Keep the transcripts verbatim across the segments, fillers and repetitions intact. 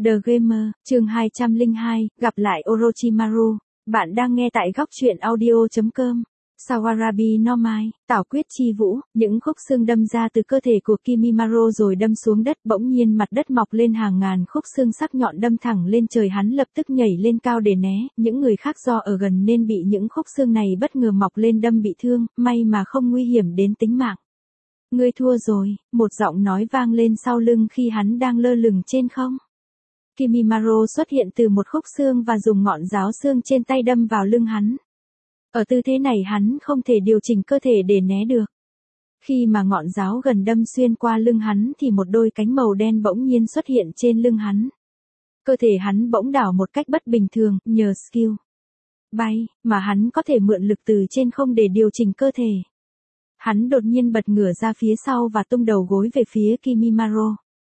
The Gamer, chương hai trăm lẻ hai, gặp lại Orochimaru. Bạn đang nghe tại góc truyện audio chấm com. Sawarabi no Mai, tảo quyết chi vũ, những khúc xương đâm ra từ cơ thể của Kimimaro rồi đâm xuống đất, bỗng nhiên mặt đất mọc lên hàng ngàn khúc xương sắc nhọn đâm thẳng lên trời, hắn lập tức nhảy lên cao để né, những người khác do ở gần nên bị những khúc xương này bất ngờ mọc lên đâm bị thương, may mà không nguy hiểm đến tính mạng. Ngươi thua rồi, một giọng nói vang lên sau lưng khi hắn đang lơ lửng trên không. Kimimaro xuất hiện từ một khúc xương và dùng ngọn giáo xương trên tay đâm vào lưng hắn. Ở tư thế này hắn không thể điều chỉnh cơ thể để né được. Khi mà ngọn giáo gần đâm xuyên qua lưng hắn thì một đôi cánh màu đen bỗng nhiên xuất hiện trên lưng hắn. Cơ thể hắn bỗng đảo một cách bất bình thường, nhờ skill bay mà hắn có thể mượn lực từ trên không để điều chỉnh cơ thể. Hắn đột nhiên bật ngửa ra phía sau và tung đầu gối về phía Kimimaro.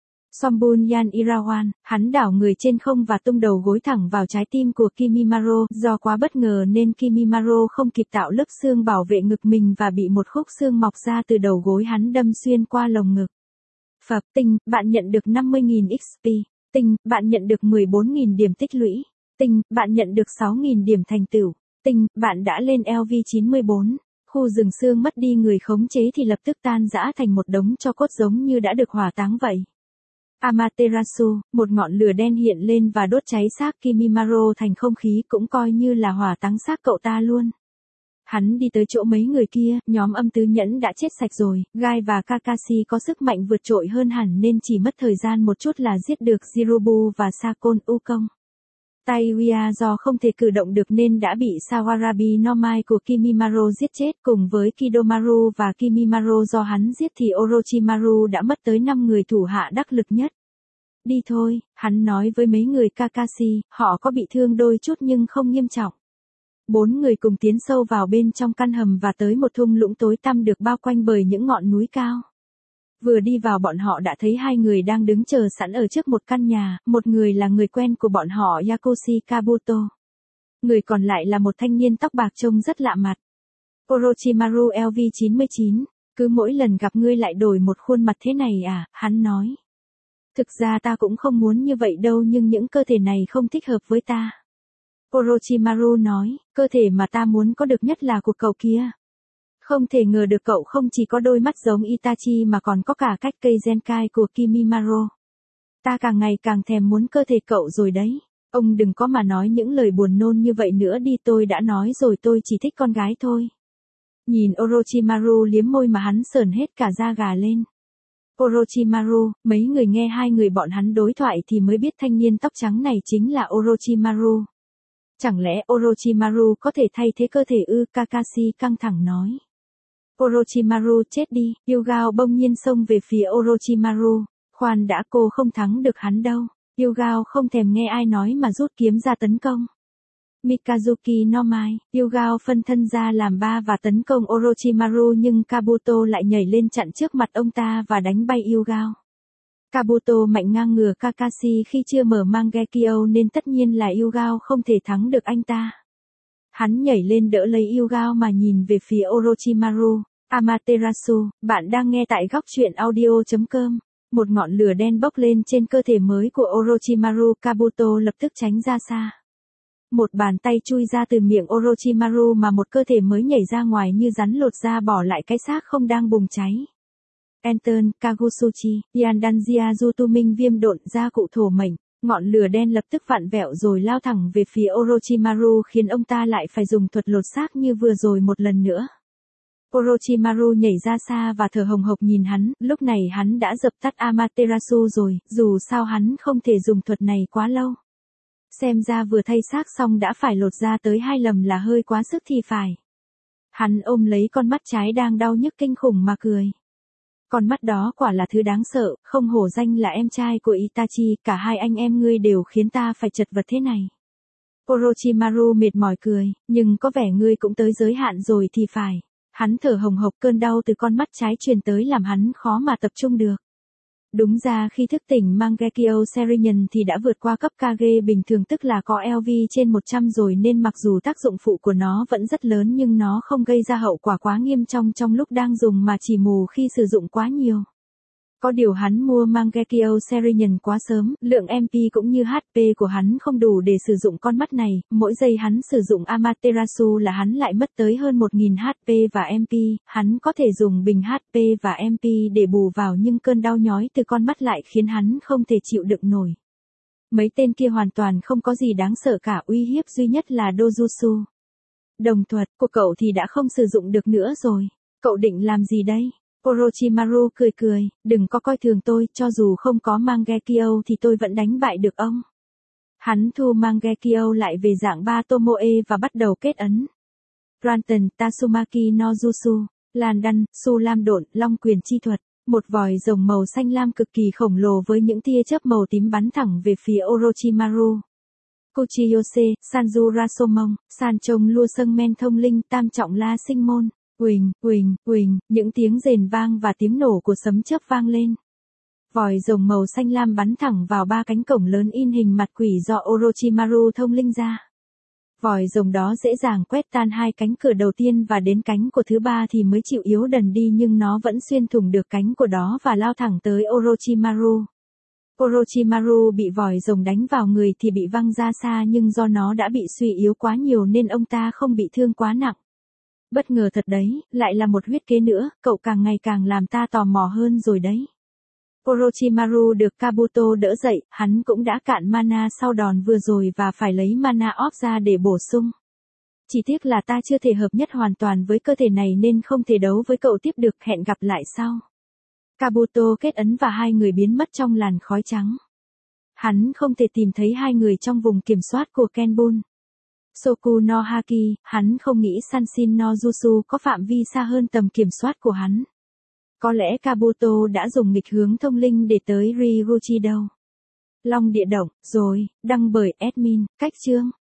Sombun Yan Irawan, hắn đảo người trên không và tung đầu gối thẳng vào trái tim của Kimimaro, do quá bất ngờ nên Kimimaro không kịp tạo lớp xương bảo vệ ngực mình và bị một khúc xương mọc ra từ đầu gối hắn đâm xuyên qua lồng ngực. Phập tinh, bạn nhận được năm mươi nghìn ích pê. Tinh, bạn nhận được mười bốn nghìn điểm tích lũy. Tinh, bạn nhận được sáu nghìn điểm thành tựu. Tinh, bạn đã lên L V chín mươi bốn. Khu rừng xương mất đi người khống chế thì lập tức tan rã thành một đống tro cốt giống như đã được hỏa táng vậy. Amaterasu, một ngọn lửa đen hiện lên và đốt cháy xác Kimimaro thành không khí, cũng coi như là hỏa táng xác cậu ta luôn. Hắn đi tới chỗ mấy người kia, nhóm âm tứ nhẫn đã chết sạch rồi, Gai và Kakashi có sức mạnh vượt trội hơn hẳn nên chỉ mất thời gian một chút là giết được Jirobu và Sakon Ukong. Taiuya do không thể cử động được nên đã bị Sawarabi no Mai của Kimimaro giết chết, cùng với Kidomaru và Kimimaro do hắn giết thì Orochimaru đã mất tới năm người thủ hạ đắc lực nhất. Đi thôi, hắn nói với mấy người Kakashi, họ có bị thương đôi chút nhưng không nghiêm trọng. Bốn người cùng tiến sâu vào bên trong căn hầm và tới một thung lũng tối tăm được bao quanh bởi những ngọn núi cao. Vừa đi vào bọn họ đã thấy hai người đang đứng chờ sẵn ở trước một căn nhà, một người là người quen của bọn họ Yakoshi Kabuto. Người còn lại là một thanh niên tóc bạc trông rất lạ mặt. Orochimaru L V chín mươi chín, cứ mỗi lần gặp ngươi lại đổi một khuôn mặt thế này à, hắn nói. Thực ra ta cũng không muốn như vậy đâu nhưng những cơ thể này không thích hợp với ta. Orochimaru nói, cơ thể mà ta muốn có được nhất là của cậu kia. Không thể ngờ được cậu không chỉ có đôi mắt giống Itachi mà còn có cả cách cây Zenkai của Kimimaro. Ta càng ngày càng thèm muốn cơ thể cậu rồi đấy. Ông đừng có mà nói những lời buồn nôn như vậy nữa đi, tôi đã nói rồi tôi chỉ thích con gái thôi. Nhìn Orochimaru liếm môi mà hắn sởn hết cả da gà lên. Orochimaru, mấy người nghe hai người bọn hắn đối thoại thì mới biết thanh niên tóc trắng này chính là Orochimaru. Chẳng lẽ Orochimaru có thể thay thế cơ thể ư? Kakashi căng thẳng nói. Orochimaru chết đi, Yugao bỗng nhiên xông về phía Orochimaru. Khoan đã, cô không thắng được hắn đâu. Yugao không thèm nghe ai nói mà rút kiếm ra tấn công. Mikazuki no Mai, Yugao phân thân ra làm ba và tấn công Orochimaru nhưng Kabuto lại nhảy lên chặn trước mặt ông ta và đánh bay Yugao. Kabuto mạnh ngang ngửa Kakashi khi chưa mở Mangekyo nên tất nhiên là Yugao không thể thắng được anh ta. Hắn nhảy lên đỡ lấy Yugao mà nhìn về phía Orochimaru. Amaterasu, bạn đang nghe tại góc truyện audio chấm com. Một ngọn lửa đen bốc lên trên cơ thể mới của Orochimaru, Kabuto lập tức tránh ra xa. Một bàn tay chui ra từ miệng Orochimaru mà một cơ thể mới nhảy ra ngoài như rắn lột ra bỏ lại cái xác không đang bùng cháy. Enten, Kagusuchi, Yandanjia Jutu Minh viêm độn ra cụ thổ mệnh, ngọn lửa đen lập tức vặn vẹo rồi lao thẳng về phía Orochimaru khiến ông ta lại phải dùng thuật lột xác như vừa rồi một lần nữa. Orochimaru nhảy ra xa và thở hồng hộc nhìn hắn, lúc này hắn đã dập tắt Amaterasu rồi, dù sao hắn không thể dùng thuật này quá lâu. Xem ra vừa thay xác xong đã phải lột ra tới hai lầm là hơi quá sức thì phải. Hắn ôm lấy con mắt trái đang đau nhức kinh khủng mà cười. Con mắt đó quả là thứ đáng sợ, không hổ danh là em trai của Itachi, cả hai anh em ngươi đều khiến ta phải chật vật thế này. Orochimaru mệt mỏi cười, nhưng có vẻ ngươi cũng tới giới hạn rồi thì phải. Hắn thở hồng hộc, cơn đau từ con mắt trái truyền tới làm hắn khó mà tập trung được. Đúng ra khi thức tỉnh Mangekyo Serenion thì đã vượt qua cấp Kage bình thường, tức là có L V trên một trăm rồi, nên mặc dù tác dụng phụ của nó vẫn rất lớn nhưng nó không gây ra hậu quả quá nghiêm trọng trong lúc đang dùng mà chỉ mù khi sử dụng quá nhiều. Có điều hắn mua Mangekyo Serenian quá sớm, lượng em pê cũng như hát pê của hắn không đủ để sử dụng con mắt này, mỗi giây hắn sử dụng Amaterasu là hắn lại mất tới hơn một nghìn hát pê và em pê, hắn có thể dùng bình hát pê và em pê để bù vào nhưng cơn đau nhói từ con mắt lại khiến hắn không thể chịu đựng nổi. Mấy tên kia hoàn toàn không có gì đáng sợ cả, uy hiếp duy nhất là Dojutsu. Đồng thuật của cậu thì đã không sử dụng được nữa rồi, cậu định làm gì đây? Orochimaru cười cười, đừng có coi thường tôi, cho dù không có Mangekyo thì tôi vẫn đánh bại được ông. Hắn thu Mangekyo lại về dạng ba Tomoe và bắt đầu kết ấn. Ranten Tatsumaki no Jutsu, Làn Đăn, Su Lam Độn, Long Quyền Chi Thuật, một vòi rồng màu xanh lam cực kỳ khổng lồ với những tia chớp màu tím bắn thẳng về phía Orochimaru. Kuchiyose, Sanju Rasomon, San Trông Lua Sâng Men Thông Linh, Tam Trọng La Sinh Môn. Uỳnh, uỳnh, uỳnh, những tiếng rền vang và tiếng nổ của sấm chớp vang lên. Vòi rồng màu xanh lam bắn thẳng vào ba cánh cổng lớn in hình mặt quỷ do Orochimaru thông linh ra. Vòi rồng đó dễ dàng quét tan hai cánh cửa đầu tiên và đến cánh của thứ ba thì mới chịu yếu dần đi, nhưng nó vẫn xuyên thủng được cánh của đó và lao thẳng tới Orochimaru. Orochimaru bị vòi rồng đánh vào người thì bị văng ra xa, nhưng do nó đã bị suy yếu quá nhiều nên ông ta không bị thương quá nặng. Bất ngờ thật đấy, lại là một huyết kế nữa, cậu càng ngày càng làm ta tò mò hơn rồi đấy. Orochimaru được Kabuto đỡ dậy, hắn cũng đã cạn mana sau đòn vừa rồi và phải lấy mana off ra để bổ sung. Chỉ tiếc là ta chưa thể hợp nhất hoàn toàn với cơ thể này nên không thể đấu với cậu tiếp được, hẹn gặp lại sau. Kabuto kết ấn và hai người biến mất trong làn khói trắng. Hắn không thể tìm thấy hai người trong vùng kiểm soát của Kenbun. Soku no Haki, hắn không nghĩ Sanshin no Jutsu có phạm vi xa hơn tầm kiểm soát của hắn. Có lẽ Kabuto đã dùng nghịch hướng thông linh để tới Ryuguchi đâu. Long địa động, rồi, đăng bởi admin, cách chương.